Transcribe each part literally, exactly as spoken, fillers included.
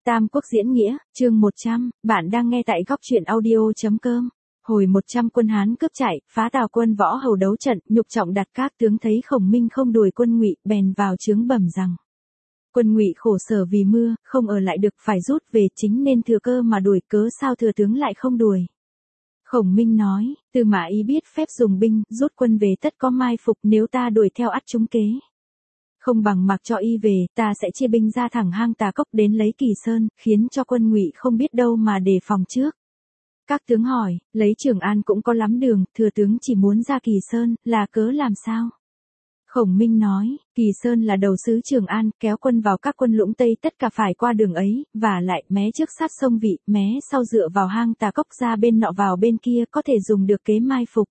Tam Quốc diễn nghĩa, chương một trăm, bạn đang nghe tại góc truyện audio.com. Hồi một trăm quân Hán cướp chạy, phá Tào quân võ hầu đấu trận, nhục trọng đặt các tướng thấy Khổng Minh không đuổi quân Ngụy, bèn vào chướng bẩm rằng: Quân Ngụy khổ sở vì mưa, không ở lại được, phải rút về, chính nên thừa cơ mà đuổi, cớ sao thừa tướng lại không đuổi? Khổng Minh nói: Tư Mã Ý biết phép dùng binh, rút quân về tất có mai phục, nếu ta đuổi theo ắt trúng kế. Không bằng mặc cho y về, ta sẽ chia binh ra thẳng hang Tà Cốc đến lấy Kỳ Sơn, khiến cho quân Ngụy không biết đâu mà đề phòng trước. Các tướng hỏi: lấy Trường An cũng có lắm đường, thừa tướng chỉ muốn ra Kỳ Sơn, là cớ làm sao? Khổng Minh nói: Kỳ Sơn là đầu xứ Trường An, kéo quân vào các quân Lũng Tây tất cả phải qua đường ấy, và lại mé trước sát sông Vị, mé sau dựa vào hang Tà Cốc, ra bên nọ vào bên kia, có thể dùng được kế mai phục.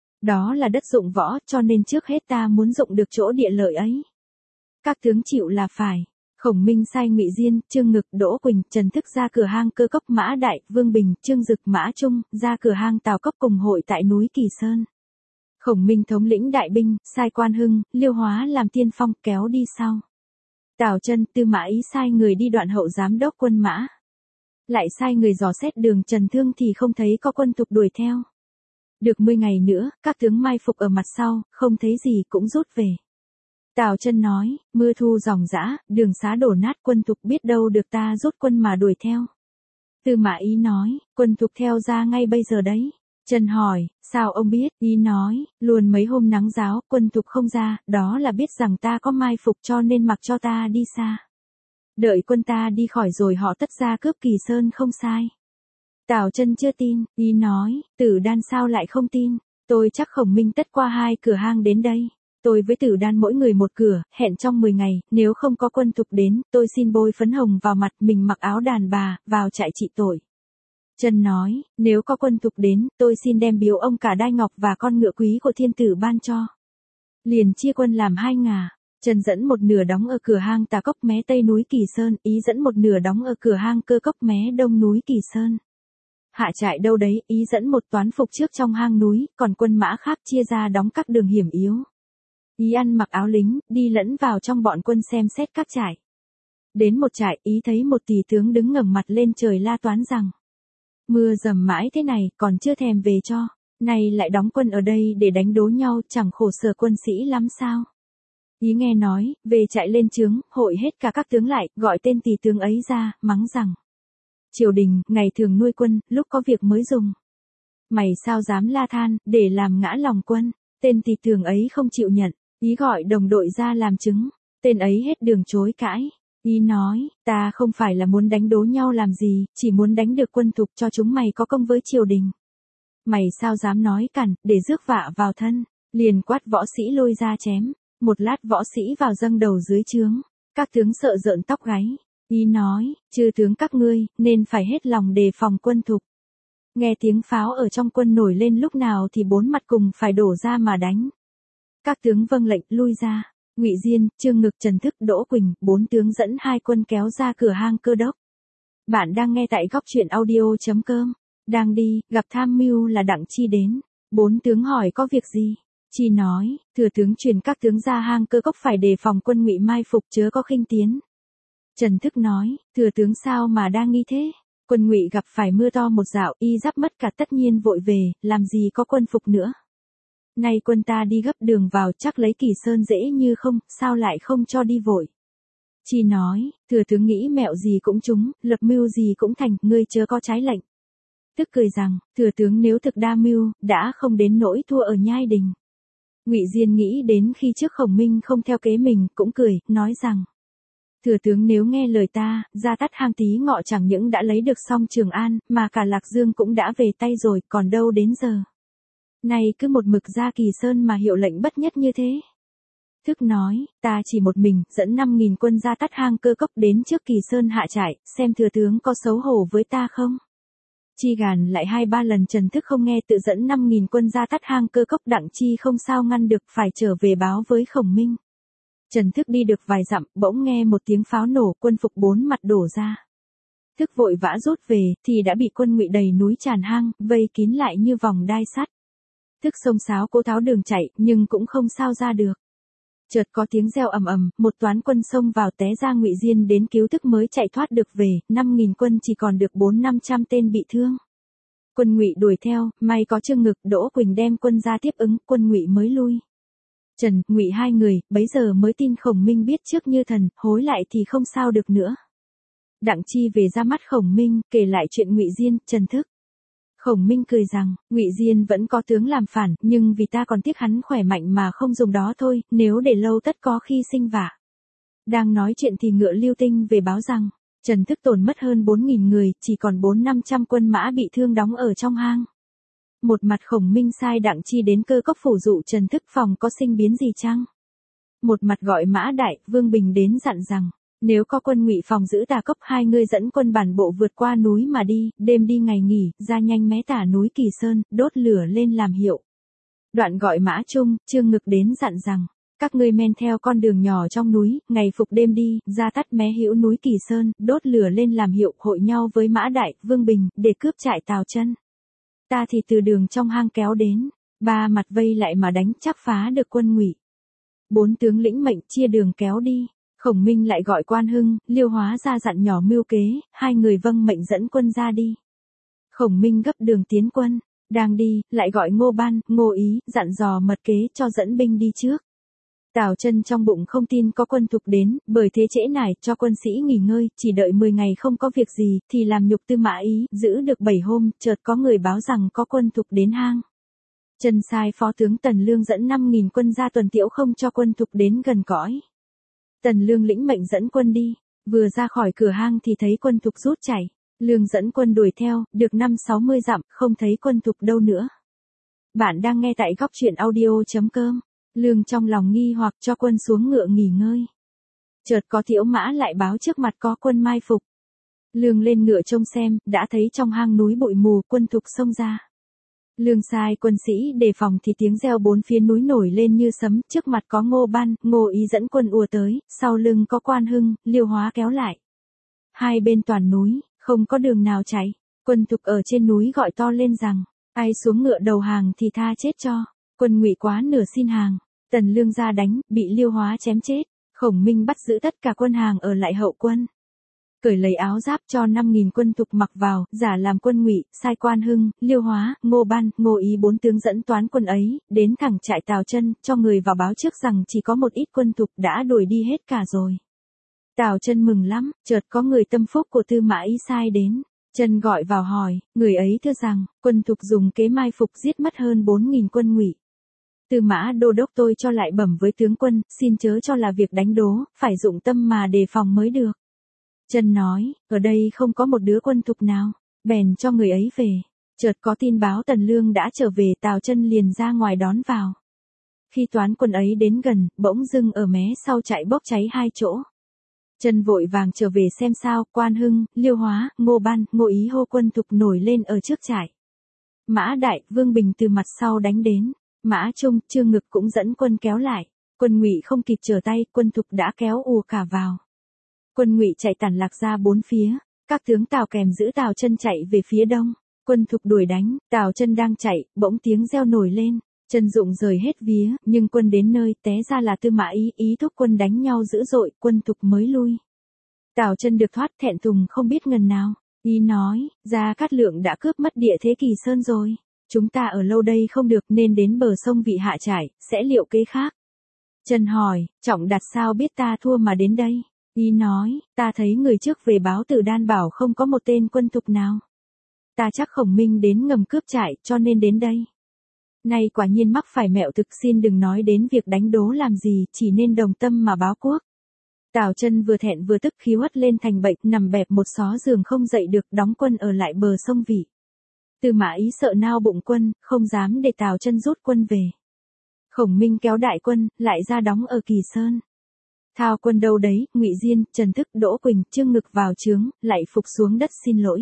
Đó là đất dụng võ, cho nên trước hết ta muốn dụng được chỗ địa lợi ấy. Các tướng chịu là phải. Khổng Minh sai Ngụy Diên, Trương Ngực, Đỗ Quỳnh, Trần Thức ra cửa hang Cơ Cốc, Mã Đại, Vương Bình, Trương Dực, Mã Trung ra cửa hang Tào Cốc cùng hội tại núi Kỳ Sơn. Khổng Minh thống lĩnh đại binh, sai Quan Hưng, Liêu Hóa làm tiên phong, kéo đi sau. Tào Chân, Tư Mã Ý sai người đi Đoạn Hậu giám đốc quân mã. Lại sai người dò xét đường Trần Thương thì không thấy có quân thục đuổi theo. Được mười ngày nữa, các tướng mai phục ở mặt sau, không thấy gì cũng rút về. Tào Chân nói: mưa thu ròng rã, đường xá đổ nát, quân thục biết đâu được ta rút quân mà đuổi theo. Tư Mã Ý nói: quân thục theo ra ngay bây giờ đấy. Chân hỏi: sao ông biết? Ý nói: luôn mấy hôm nắng ráo, quân thục không ra, đó là biết rằng ta có mai phục, cho nên mặc cho ta đi xa. Đợi quân ta đi khỏi rồi họ tất ra cướp Kỳ Sơn không sai. Tào Chân chưa tin, ý nói: Tử Đan sao lại không tin? Tôi chắc Khổng Minh tất qua hai cửa hang đến đây. Tôi với Tử Đan mỗi người một cửa, hẹn trong mười ngày, nếu không có quân thục đến, tôi xin bôi phấn hồng vào mặt mình, mặc áo đàn bà, vào trại trị tội. Chân nói: nếu có quân thục đến, tôi xin đem biếu ông cả đai ngọc và con ngựa quý của thiên tử ban cho. Liền chia quân làm hai ngả. Chân dẫn một nửa đóng ở cửa hang Tà Cốc mé tây núi Kỳ Sơn, Ý dẫn một nửa đóng ở cửa hang Cơ Cốc mé đông núi Kỳ Sơn. Hạ trại đâu đấy, Ý dẫn một toán phục trước trong hang núi, còn quân mã khác chia ra đóng các đường hiểm yếu. Ý ăn mặc áo lính, đi lẫn vào trong bọn quân xem xét các trại. Đến một trại, Ý thấy một tỷ tướng đứng ngẩng mặt lên trời la toán rằng: mưa dầm mãi thế này, còn chưa thèm về cho, nay lại đóng quân ở đây để đánh đố nhau, chẳng khổ sở quân sĩ lắm sao? Ý nghe nói, về chạy lên trướng, hội hết cả các tướng lại, gọi tên tỷ tướng ấy ra, mắng rằng: triều đình, ngày thường nuôi quân, lúc có việc mới dùng. Mày sao dám la than, để làm ngã lòng quân? Tên tỷ tướng ấy không chịu nhận. Ý gọi đồng đội ra làm chứng. Tên ấy hết đường chối cãi. Ý nói: ta không phải là muốn đánh đố nhau làm gì, chỉ muốn đánh được quân thục cho chúng mày có công với triều đình. Mày sao dám nói cản, để rước vạ vào thân. Liền quát võ sĩ lôi ra chém. Một lát võ sĩ vào dâng đầu dưới trướng. Các tướng sợ rợn tóc gáy. Ý nói: chư tướng các ngươi, nên phải hết lòng đề phòng quân thục. Nghe tiếng pháo ở trong quân nổi lên lúc nào thì bốn mặt cùng phải đổ ra mà đánh. Các tướng vâng lệnh, lui ra. Ngụy Diên, Trương Ngực, Trần Thức, Đỗ Quỳnh, bốn tướng dẫn hai quân kéo ra cửa hang Cơ Đốc. Bạn đang nghe tại góc truyện audio.com. Đang đi, gặp tham mưu là Đặng Chi đến. Bốn tướng hỏi có việc gì? Chi nói: thừa tướng truyền các tướng ra hang Cơ Cốc phải đề phòng quân Ngụy mai phục, chớ có khinh tiến. Trần Thức nói: thừa tướng sao mà đang nghi thế? Quân Ngụy gặp phải mưa to một dạo, y giáp mất cả, tất nhiên vội về, làm gì có quân phục nữa. Nay quân ta đi gấp đường vào, chắc lấy Kỳ Sơn dễ như không, sao lại không cho đi vội? Chi nói: thừa tướng nghĩ mẹo gì cũng trúng, lập mưu gì cũng thành, ngươi chớ có trái lệnh. Tức cười rằng: thừa tướng nếu thực đa mưu, đã không đến nỗi thua ở Nhai Đình. Ngụy Diên nghĩ đến khi trước Khổng Minh không theo kế mình, cũng cười, nói rằng: thừa tướng nếu nghe lời ta, ra tắt hang Tí Ngọ chẳng những đã lấy được xong Trường An, mà cả Lạc Dương cũng đã về tay rồi, còn đâu đến giờ. Nay cứ một mực ra Kỳ Sơn mà hiệu lệnh bất nhất như thế. Thức nói: ta chỉ một mình, dẫn năm nghìn quân ra tắt hang Cơ Cốc đến trước Kỳ Sơn hạ trại, xem thừa tướng có xấu hổ với ta không? Chi gàn lại hai ba lần Trần Thức không nghe, tự dẫn năm nghìn quân ra tắt hang Cơ Cốc. Đặng Chi không sao ngăn được, phải trở về báo với Khổng Minh. Trần Thức đi được vài dặm, bỗng nghe một tiếng pháo nổ, quân phục bốn mặt đổ ra. Thức vội vã rút về, thì đã bị quân Ngụy đầy núi tràn hang, vây kín lại như vòng đai sắt. Thức xông xáo cố tháo đường chạy, nhưng cũng không sao ra được. Chợt có tiếng reo ầm ầm, một toán quân xông vào té ra Ngụy Diên đến cứu tức mới chạy thoát được về, năm nghìn quân chỉ còn được bốn năm trăm tên bị thương. Quân Ngụy đuổi theo, may có Trương Ngực, Đỗ Quỳnh đem quân ra tiếp ứng, quân Ngụy mới lui. Trần, Ngụy hai người, bấy giờ mới tin Khổng Minh biết trước như thần, hối lại thì không sao được nữa. Đặng Chi về ra mắt Khổng Minh, kể lại chuyện Ngụy Diên, Trần thức. Khổng Minh cười rằng, Ngụy Diên vẫn có tướng làm phản, nhưng vì ta còn tiếc hắn khỏe mạnh mà không dùng đó thôi, nếu để lâu tất có khi sinh vạ. Đang nói chuyện thì ngựa Lưu Tinh về báo rằng, Trần thức tổn mất hơn bốn nghìn người, chỉ còn bốn năm trăm quân mã bị thương đóng ở trong hang. Một mặt Khổng Minh sai Đặng Chi đến Cơ Cốc phủ dụ Trần thức phòng có sinh biến gì chăng? Một mặt gọi Mã Đại, Vương Bình đến dặn rằng, nếu có quân Ngụy phòng giữ Tà Cốc, hai ngươi dẫn quân bản bộ vượt qua núi mà đi, đêm đi ngày nghỉ, ra nhanh mé tả núi Kỳ Sơn, đốt lửa lên làm hiệu. Đoạn gọi Mã Trung, Trương Ngực đến dặn rằng, các ngươi men theo con đường nhỏ trong núi, ngày phục đêm đi, ra tắt mé hữu núi Kỳ Sơn, đốt lửa lên làm hiệu, hội nhau với Mã Đại, Vương Bình, để cướp trại Tào Chân. Ta thì từ đường trong hang kéo đến, ba mặt vây lại mà đánh, chắc phá được quân Ngụy. Bốn tướng lĩnh mệnh chia đường kéo đi. Khổng Minh lại gọi Quan Hưng, Liêu Hóa ra dặn nhỏ mưu kế, hai người vâng mệnh dẫn quân ra đi. Khổng Minh gấp đường tiến quân, đang đi, lại gọi Ngô Ban, Ngô Ý, dặn dò mật kế cho dẫn binh đi trước. Tào Chân trong bụng không tin có quân Thục đến, bởi thế trễ nải cho quân sĩ nghỉ ngơi, chỉ đợi mười ngày không có việc gì, thì làm nhục Tư Mã Ý, giữ được bảy hôm, chợt có người báo rằng có quân Thục đến hang. Chân sai phó tướng Tần Lương dẫn năm nghìn quân ra tuần tiễu không cho quân Thục đến gần cõi. Tần Lương lĩnh mệnh dẫn quân đi, vừa ra khỏi cửa hang thì thấy quân Thục rút chạy. Lương dẫn quân đuổi theo, được năm sáu mươi dặm, không thấy quân Thục đâu nữa. Bạn đang nghe tại góc truyện audio chấm com. Lương trong lòng nghi hoặc cho quân xuống ngựa nghỉ ngơi. Chợt có Tiễu Mã lại báo trước mặt có quân mai phục. Lương lên ngựa trông xem, đã thấy trong hang núi bụi mù, quân Thục xông ra. Lương sai quân sĩ đề phòng thì tiếng reo bốn phía núi nổi lên như sấm, trước mặt có Ngô Ban, Ngô Ý dẫn quân ùa tới, sau lưng có Quan Hưng, Liêu Hóa kéo lại. Hai bên toàn núi, không có đường nào chạy, quân Thục ở trên núi gọi to lên rằng, ai xuống ngựa đầu hàng thì tha chết cho, quân Ngụy quá nửa xin hàng. Tần Lương ra đánh, bị Liêu Hóa chém chết, Khổng Minh bắt giữ tất cả quân hàng ở lại hậu quân. Cởi lấy áo giáp cho năm nghìn quân Thục mặc vào, giả làm quân Ngụy, sai Quan Hưng, Liêu Hóa, Ngô Ban, Ngô Ý bốn tướng dẫn toán quân ấy, đến thẳng trại Tào Chân, cho người vào báo trước rằng chỉ có một ít quân Thục đã đuổi đi hết cả rồi. Tào Chân mừng lắm, chợt có người tâm phúc của Tư Mã Ý sai đến. Chân gọi vào hỏi, người ấy thưa rằng, quân Thục dùng kế mai phục giết mất hơn bốn nghìn quân Ngụy. Tư Mã đô đốc tôi cho lại bẩm với tướng quân, xin chớ cho là việc đánh đố, phải dụng tâm mà đề phòng mới được. Chân nói, ở đây không có một đứa quân Thục nào, bèn cho người ấy về. Chợt có tin báo Tần Lương đã trở về, Tào Chân liền ra ngoài đón vào. Khi toán quân ấy đến gần, bỗng dưng ở mé sau chạy bốc cháy hai chỗ. Chân vội vàng trở về xem sao, Quan Hưng, Liêu Hóa, Ngô Ban, Ngô Ý hô quân Thục nổi lên ở trước trại. Mã Đại, Vương Bình từ mặt sau đánh đến, Mã Trung, Trương Ngực cũng dẫn quân kéo lại. Quân Ngụy không kịp trở tay, quân Thục đã kéo ùa cả vào. Quân Ngụy chạy tản lạc ra bốn phía, các tướng Tào kèm giữ Tào Chân chạy về phía đông. Quân Thục đuổi đánh, Tào Chân đang chạy, bỗng tiếng reo nổi lên. Chân Dụng rời hết vía, nhưng quân đến nơi, té ra là Tư Mã Ý, ý thúc quân đánh nhau dữ dội, quân Thục mới lui. Tào Chân được thoát thẹn thùng không biết ngần nào. Ý nói, Gia Cát Lượng đã cướp mất địa thế Kỳ Sơn rồi. Chúng ta ở lâu đây không được nên đến bờ sông Vị hạ trải, sẽ liệu kế khác. Chân hỏi, Trọng Đạt sao biết ta thua mà đến đây? Ý nói, ta thấy người trước về báo từ Đan bảo không có một tên quân Thục nào. Ta chắc Khổng Minh đến ngầm cướp trại, cho nên đến đây. Nay quả nhiên mắc phải mẹo thực, xin đừng nói đến việc đánh đố làm gì, chỉ nên đồng tâm mà báo quốc. Tào Chân vừa thẹn vừa tức khí uất lên thành bệnh, nằm bẹp một xó giường không dậy được, đóng quân ở lại bờ sông Vị. Tư Mã Ý sợ nao bụng quân, không dám để Tào Chân rút quân về. Khổng Minh kéo đại quân, lại ra đóng ở Kỳ Sơn. Thao quân đâu đấy, Ngụy Diên, Trần Thức, Đỗ Quỳnh, Trương Ngực vào trướng, lại phục xuống đất xin lỗi.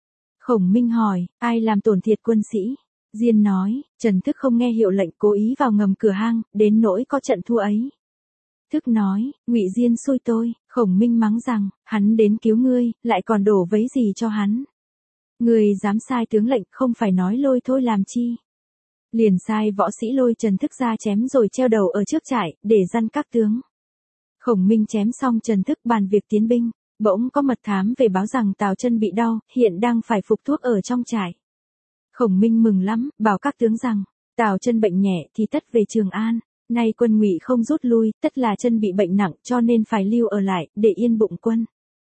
Khổng Minh hỏi, ai làm tổn thiệt quân sĩ? Diên nói, Trần Thức không nghe hiệu lệnh, cố ý vào ngầm cửa hang, đến nỗi có trận thua ấy. Thức nói, Ngụy Diên xui tôi. Khổng Minh mắng rằng, hắn đến cứu ngươi, lại còn đổ vấy gì cho hắn. Ngươi dám sai tướng lệnh, không phải nói lôi thôi làm chi. Liền sai võ sĩ lôi Trần Thức ra chém rồi treo đầu ở trước trại, để dăn các tướng. Khổng Minh chém xong Trần Thức bàn việc tiến binh, bỗng có mật thám về báo rằng Tào Chân bị đau, hiện đang phải phục thuốc ở trong trại. Khổng Minh mừng lắm, bảo các tướng rằng, Tào Chân bệnh nhẹ thì tất về Trường An, nay quân Ngụy không rút lui, tất là Chân bị bệnh nặng cho nên phải lưu ở lại, để yên bụng quân.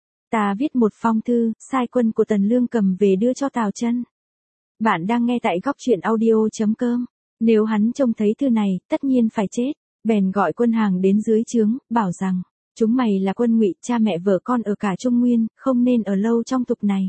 Ta viết một phong thư, sai quân của Tần Lương cầm về đưa cho Tào Chân. Bạn đang nghe tại góc truyện audio chấm com. Nếu hắn trông thấy thư này, tất nhiên phải chết. Bèn gọi quân hàng đến dưới trướng, bảo rằng, chúng mày là quân Ngụy, cha mẹ vợ con ở cả Trung Nguyên, không nên ở lâu trong tục này.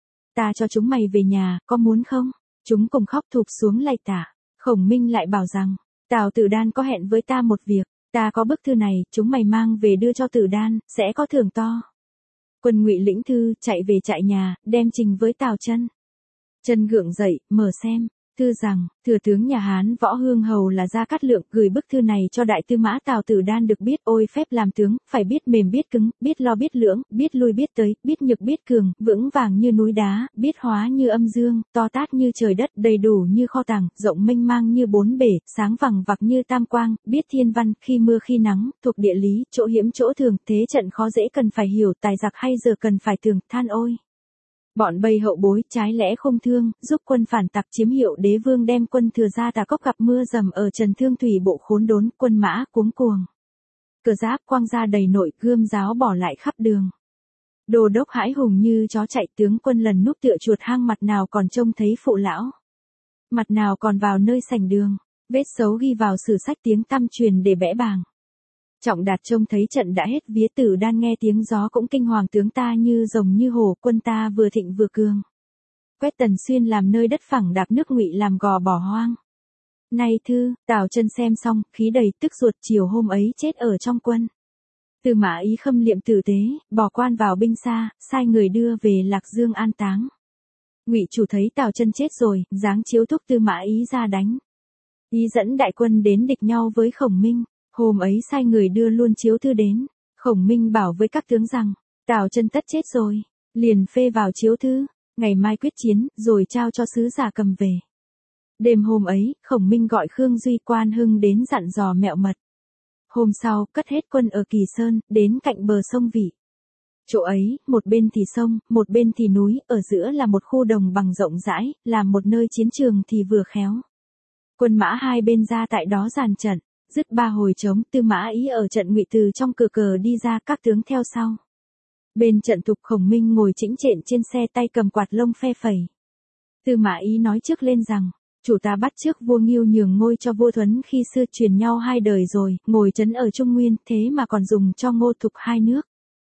Ta cho chúng mày về nhà, có muốn không? Chúng cùng khóc thụp xuống lạy tạ. Khổng Minh lại bảo rằng, Tào Tử Đan có hẹn với ta một việc, ta có bức thư này, chúng mày mang về đưa cho Tử Đan, sẽ có thưởng to. Quân Ngụy lĩnh thư, chạy về trại nhà, đem trình với Tào Chân. Chân gượng dậy, mở xem, thư rằng, thừa tướng nhà Hán Võ Hương Hầu là Gia Cát Lượng gửi bức thư này cho đại tư mã Tào Tử Đan được biết, ôi phép làm tướng, phải biết mềm biết cứng, biết lo biết lưỡng, biết lui biết tới, biết nhược biết cường, vững vàng như núi đá, biết hóa như âm dương, to tát như trời đất, đầy đủ như kho tàng, rộng mênh mang như bốn bể, sáng vằng vặc như tam quang, biết thiên văn, khi mưa khi nắng, thuộc địa lý, chỗ hiểm chỗ thường, thế trận khó dễ cần phải hiểu, tài giặc hay giờ cần phải tường, than ôi. Bọn Bầy hậu bối trái lẽ không thương, giúp quân phản tặc chiếm hiệu đế vương đem quân thừa ra Tà Cốc gặp mưa dầm ở Trần Thương Thủy bộ khốn đốn, quân mã cuống cuồng. Cờ giáp quang ra đầy nội, gươm giáo bỏ lại khắp đường. Đô đốc hãi hùng như chó chạy, tướng quân lần núp tựa chuột hang, mặt nào còn trông thấy phụ lão. Mặt nào còn vào nơi sảnh đường, vết xấu ghi vào sử sách, tiếng tăm truyền để bẽ bàng. Trọng Đạt trông thấy trận đã hết vía, Tử Đan nghe tiếng gió cũng kinh hoàng, tướng ta như rồng như hổ, quân ta vừa thịnh vừa cường. Quét Tần Xuyên làm nơi đất phẳng, đạp nước Ngụy làm gò bỏ hoang. Nay thư, Tào Chân xem xong, khí đầy tức ruột, chiều hôm ấy chết ở trong quân. Tư Mã Ý khâm liệm tử tế, bỏ quan vào binh xa, sai người đưa về Lạc Dương an táng. Ngụy chủ thấy Tào Chân chết rồi, giáng chiếu thúc Tư Mã Ý ra đánh. Ý dẫn đại quân đến địch nhau với Khổng Minh. Hôm ấy sai người đưa luôn chiếu thư đến. Khổng Minh bảo với các tướng rằng, Tào Chân tất chết rồi, liền phê vào chiếu thư, ngày mai quyết chiến, rồi trao cho sứ giả cầm về. Đêm hôm ấy, Khổng Minh gọi Khương Duy, Quan Hưng đến dặn dò mẹo mật. Hôm sau, cất hết quân ở Kỳ Sơn, đến cạnh bờ sông Vị. Chỗ ấy, một bên thì sông, một bên thì núi, ở giữa là một khu đồng bằng rộng rãi, làm một nơi chiến trường thì vừa khéo. Quân mã hai bên ra tại đó dàn trận. Dứt ba hồi trống, Tư Mã Ý ở trận Ngụy từ trong cửa cờ đi ra, các tướng theo sau. Bên trận Thục, Khổng Minh ngồi chĩnh trện trên xe, tay cầm quạt lông phe phẩy. Tư Mã Ý nói trước lên rằng, chủ ta bắt trước vua Nghiêu nhường ngôi cho vua Thuấn khi xưa, truyền nhau hai đời rồi, ngồi trấn ở Trung Nguyên, thế mà còn dùng cho Ngô Thục hai nước.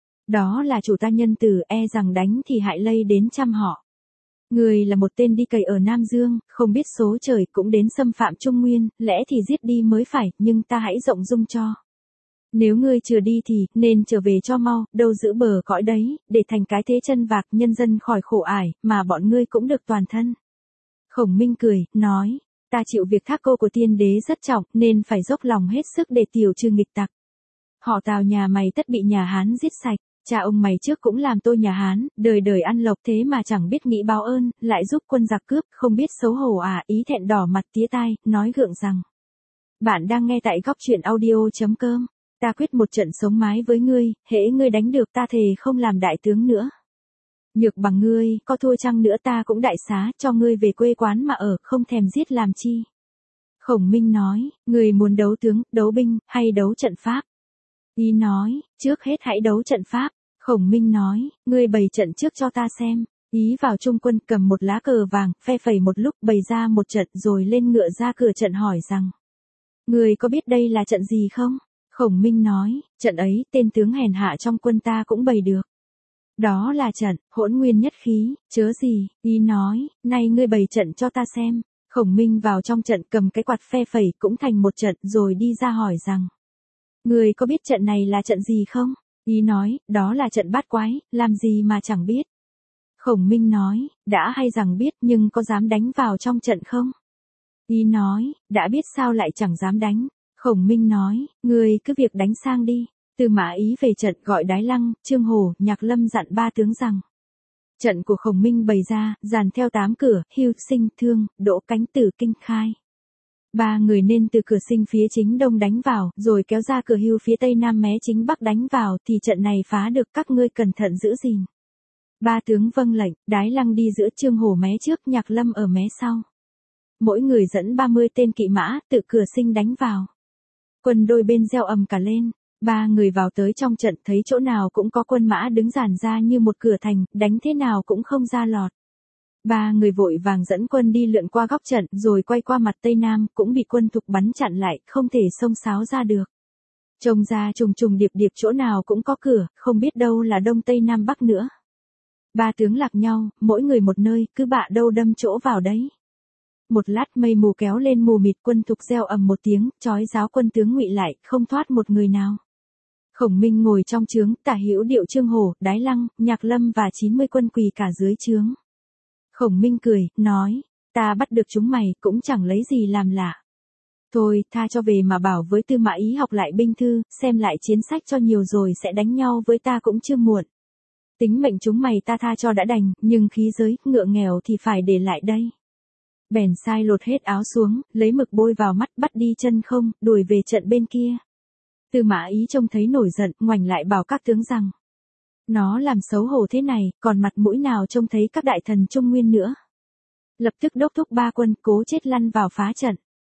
Đó là chủ ta nhân tử, e rằng đánh thì hại lây đến trăm họ. Người là một tên đi cày ở Nam Dương, không biết số trời, cũng đến xâm phạm Trung Nguyên, lẽ thì giết đi mới phải, nhưng ta hãy rộng dung cho. Nếu ngươi chưa đi thì, nên trở về cho mau, đâu giữ bờ cõi đấy, để thành cái thế chân vạc, nhân dân khỏi khổ ải, mà bọn ngươi cũng được toàn thân. Khổng Minh cười, nói, ta chịu việc thác cô của tiên đế rất trọng, nên phải dốc lòng hết sức để tiểu trừ nghịch tặc. Họ Tào nhà mày tất bị nhà Hán giết sạch. Cha ông mày trước cũng làm tôi nhà Hán, đời đời ăn lộc, thế mà chẳng biết nghĩ báo ơn, lại giúp quân giặc cướp, không biết xấu hổ à. Ý thẹn đỏ mặt tía tai, nói gượng rằng, bạn đang nghe tại góc truyện audio chấm com. Ta quyết một trận sống mái với ngươi, hễ ngươi đánh được ta thề không làm đại tướng nữa. Nhược bằng ngươi, có thua chăng nữa ta cũng đại xá, cho ngươi về quê quán mà ở, không thèm giết làm chi. Khổng Minh nói, ngươi muốn đấu tướng, đấu binh, hay đấu trận pháp? Ý nói, trước hết hãy đấu trận pháp. Khổng Minh nói, ngươi bày trận trước cho ta xem. Ý vào trung quân, cầm một lá cờ vàng, phe phẩy một lúc, bày ra một trận, rồi lên ngựa ra cửa trận hỏi rằng, ngươi có biết đây là trận gì không? Khổng Minh nói, trận ấy, tên tướng hèn hạ trong quân ta cũng bày được. Đó là trận, hỗn nguyên nhất khí, chớ gì. Ý nói, nay ngươi bày trận cho ta xem. Khổng Minh vào trong trận, cầm cái quạt phe phẩy, cũng thành một trận, rồi đi ra hỏi rằng, ngươi có biết trận này là trận gì không? Ý nói, đó là trận bát quái, làm gì mà chẳng biết. Khổng Minh nói, đã hay rằng biết, nhưng có dám đánh vào trong trận không? Ý nói, đã biết sao lại chẳng dám đánh. Khổng Minh nói, ngươi cứ việc đánh sang đi. Tư Mã Ý về trận, gọi Đái Lăng, Trương Hổ, Nhạc Lâm dặn ba tướng rằng, trận của Khổng Minh bày ra, dàn theo tám cửa, Hưu, Sinh, Thương, Đỗ, Cánh, Tử, Kinh, Khai. Ba người nên từ cửa Sinh phía chính đông đánh vào, rồi kéo ra cửa Hưu phía tây nam mé chính bắc đánh vào, thì trận này phá được, các ngươi cẩn thận giữ gìn. Ba tướng vâng lệnh, Đái Lăng đi giữa, Trương Hổ mé trước, Nhạc Lâm ở mé sau. Mỗi người dẫn ba mươi tên kỵ mã, tự cửa Sinh đánh vào. Quân đôi bên reo ầm cả lên. Ba người vào tới trong trận, thấy chỗ nào cũng có quân mã đứng dàn ra như một cửa thành, đánh thế nào cũng không ra lọt. Ba người vội vàng dẫn quân đi lượn qua góc trận, rồi quay qua mặt tây nam, cũng bị quân Thục bắn chặn lại, không thể xông xáo ra được. Trông ra trùng trùng điệp điệp, chỗ nào cũng có cửa, không biết đâu là đông tây nam bắc nữa. Ba tướng lạc nhau, mỗi người một nơi, cứ bạ đâu đâm chỗ vào đấy. Một lát mây mù kéo lên mù mịt, quân Thục reo ầm một tiếng, chói giáo quân tướng Ngụy lại, không thoát một người nào. Khổng Minh ngồi trong trướng, Tả Hữu Điệu, Trương Hổ, Đái Lăng, Nhạc Lâm và chín mươi quân quỳ cả dưới trướng. Khổng Minh cười, nói, ta bắt được chúng mày, cũng chẳng lấy gì làm lạ. Thôi, tha cho về mà bảo với Tư Mã Ý học lại binh thư, xem lại chiến sách cho nhiều rồi sẽ đánh nhau với ta cũng chưa muộn. Tính mệnh chúng mày ta tha cho đã đành, nhưng khí giới, ngựa nghèo thì phải để lại đây. Bèn sai lột hết áo xuống, lấy mực bôi vào mắt, bắt đi chân không, đuổi về trận bên kia. Tư Mã Ý trông thấy nổi giận, ngoảnh lại bảo các tướng rằng, nó làm xấu hổ thế này, còn mặt mũi nào trông thấy các đại thần Trung Nguyên nữa. Lập tức đốc thúc ba quân, cố chết lăn vào phá trận.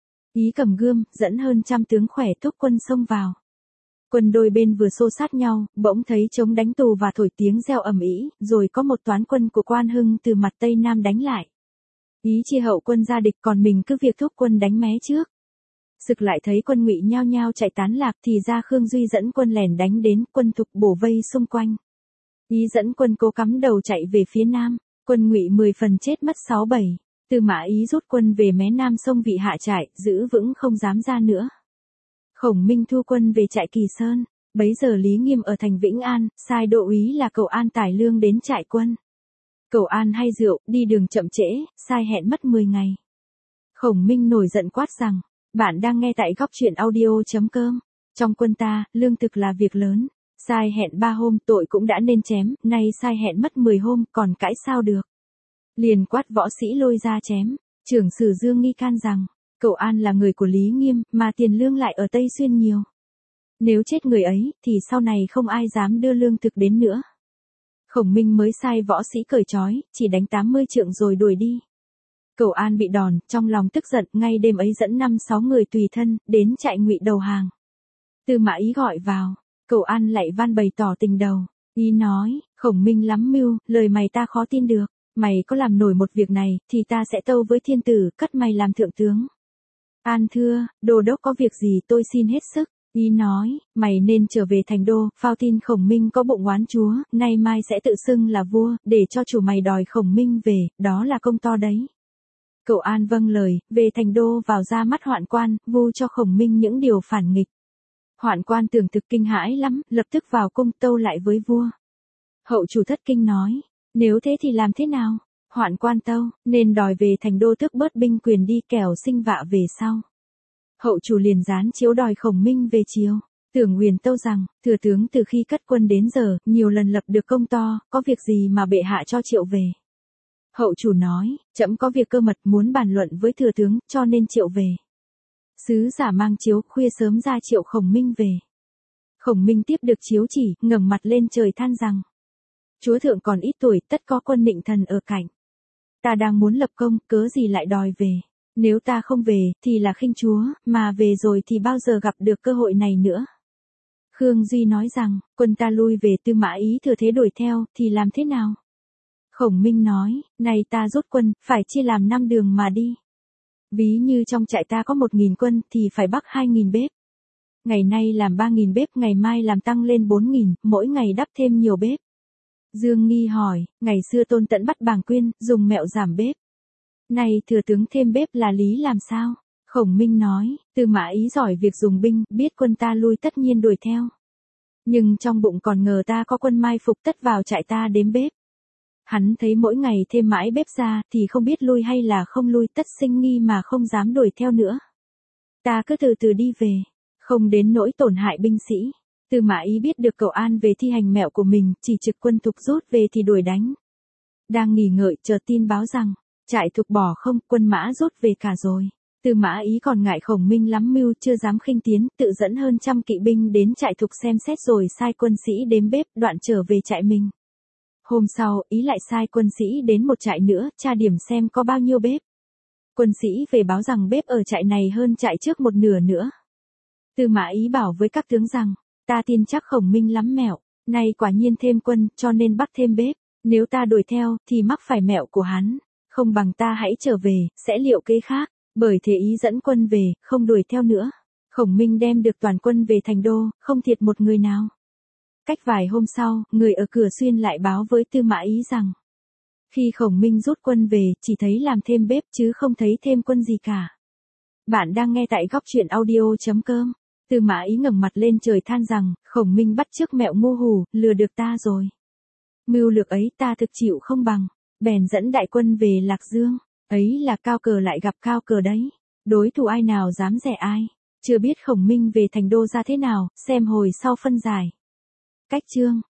Ý cầm gươm, dẫn hơn trăm tướng khỏe thúc quân xông vào. Quân đôi bên vừa xô sát nhau, bỗng thấy trống đánh tù và thổi tiếng reo ầm ĩ, rồi có một toán quân của Quan Hưng từ mặt tây nam đánh lại. Ý chia hậu quân ra địch, còn mình cứ việc thúc quân đánh mé trước. Sực lại thấy quân Ngụy nhao nhao chạy tán lạc, thì ra Khương Duy dẫn quân lèn đánh đến, quân Thục bổ vây xung quanh. Ý dẫn quân cố cắm đầu chạy về phía nam, quân Ngụy mười phần chết mất sáu bảy. Tư Mã Ý rút quân về mé nam sông Vị hạ trại, giữ vững không dám ra nữa. Khổng Minh thu quân về trại Kỳ Sơn. Bấy giờ Lý Nghiêm ở thành Vĩnh An, sai Đô úy là Cẩu An tải lương đến trại quân. Cẩu An hay rượu, đi đường chậm trễ, sai hẹn mất mười ngày. Khổng Minh nổi giận quát rằng, bạn đang nghe tại góc truyện audio chấm com. Trong quân ta, lương thực là việc lớn. Sai hẹn ba hôm, tội cũng đã nên chém, nay sai hẹn mất mười hôm, còn cãi sao được. Liền quát võ sĩ lôi ra chém. Trưởng sử Dương nghi can rằng, Cẩu An là người của Lý Nghiêm, mà tiền lương lại ở Tây Xuyên nhiều. Nếu chết người ấy, thì sau này không ai dám đưa lương thực đến nữa. Khổng Minh mới sai võ sĩ cởi trói, chỉ đánh tám mươi trượng rồi đuổi đi. Cẩu An bị đòn, trong lòng tức giận, ngay đêm ấy dẫn năm sáu người tùy thân, đến trại Ngụy đầu hàng. Tư Mã Ý gọi vào, Cẩu An lại van bày tỏ tình đầu. Ý nói, Khổng Minh lắm mưu, lời mày ta khó tin được. Mày có làm nổi một việc này, thì ta sẽ tâu với thiên tử, cất mày làm thượng tướng. An thưa, đô đốc có việc gì tôi xin hết sức. Ý nói, mày nên trở về thành đô, phao tin Khổng Minh có bụng oán chúa, nay mai sẽ tự xưng là vua, để cho chủ mày đòi Khổng Minh về, đó là công to đấy. Cẩu An vâng lời, về thành đô vào ra mắt Hoạn Quan, vu cho Khổng Minh những điều phản nghịch. Hoạn Quan tưởng thực kinh hãi lắm, lập tức vào cung tâu lại với vua. Hậu chủ thất kinh nói, nếu thế thì làm thế nào? Hoạn Quan tâu, nên đòi về thành đô tước bớt binh quyền đi, kẻo sinh vạ về sau. Hậu chủ liền gián chiếu đòi Khổng Minh về chiều. Tưởng Huyền tâu rằng, thừa tướng từ khi cất quân đến giờ, nhiều lần lập được công to, có việc gì mà bệ hạ cho triệu về. Hậu chủ nói, trẫm có việc cơ mật muốn bàn luận với thừa tướng, cho nên triệu về. Sứ giả mang chiếu, khuya sớm ra triệu Khổng Minh về. Khổng Minh tiếp được chiếu chỉ, ngẩng mặt lên trời than rằng, chúa thượng còn ít tuổi, tất có quân Định Thần ở cạnh. Ta đang muốn lập công, cớ gì lại đòi về. Nếu ta không về, thì là khinh chúa, mà về rồi thì bao giờ gặp được cơ hội này nữa. Khương Duy nói rằng, quân ta lui về, Tư Mã Ý thừa thế đuổi theo, thì làm thế nào? Khổng Minh nói, này ta rút quân, phải chia làm năm đường mà đi. Ví như trong trại ta có một nghìn quân, thì phải bắc hai nghìn bếp. Ngày nay làm ba nghìn bếp, ngày mai làm tăng lên bốn nghìn, mỗi ngày đắp thêm nhiều bếp. Dương Nghi hỏi, ngày xưa Tôn Tẫn bắt Bàng Quyên, dùng mẹo giảm bếp. Này thừa tướng thêm bếp là lý làm sao? Khổng Minh nói, Tư Mã Ý giỏi việc dùng binh, biết quân ta lui tất nhiên đuổi theo. Nhưng trong bụng còn ngờ ta có quân mai phục, tất vào trại ta đếm bếp. Hắn thấy mỗi ngày thêm mãi bếp ra, thì không biết lui hay là không lui, tất sinh nghi mà không dám đuổi theo nữa. Ta cứ từ từ đi về, không đến nỗi tổn hại binh sĩ. Tư Mã Ý biết được Cẩu An về thi hành mẹo của mình, chỉ trực quân Thục rút về thì đuổi đánh. Đang nghỉ ngợi, chợt tin báo rằng, trại Thục bỏ không, quân mã rút về cả rồi. Tư Mã Ý còn ngại Khổng Minh lắm mưu chưa dám khinh tiến, tự dẫn hơn trăm kỵ binh đến trại Thục xem xét rồi sai quân sĩ đếm bếp, đoạn trở về trại mình. Hôm sau, Ý lại sai quân sĩ đến một trại nữa, tra điểm xem có bao nhiêu bếp. Quân sĩ về báo rằng bếp ở trại này hơn trại trước một nửa nữa. Tư Mã Ý bảo với các tướng rằng, ta tin chắc Khổng Minh lắm mẹo, nay quả nhiên thêm quân, cho nên bắt thêm bếp, nếu ta đuổi theo, thì mắc phải mẹo của hắn, không bằng ta hãy trở về, sẽ liệu kế khác, bởi thế Ý dẫn quân về, không đuổi theo nữa. Khổng Minh đem được toàn quân về thành đô, không thiệt một người nào. Cách vài hôm sau, người ở Cửa Xuyên lại báo với Tư Mã Ý rằng, khi Khổng Minh rút quân về, chỉ thấy làm thêm bếp chứ không thấy thêm quân gì cả. Bạn đang nghe tại góc truyện audio.com. Tư Mã Ý ngẩng mặt lên trời than rằng, Khổng Minh bắt chước mẹo ngu hù, lừa được ta rồi. Mưu lược ấy ta thực chịu không bằng, bèn dẫn đại quân về Lạc Dương, ấy là cao cờ lại gặp cao cờ đấy. Đối thủ ai nào dám dè ai, chưa biết Khổng Minh về thành đô ra thế nào, xem hồi sau phân giải. Cách chương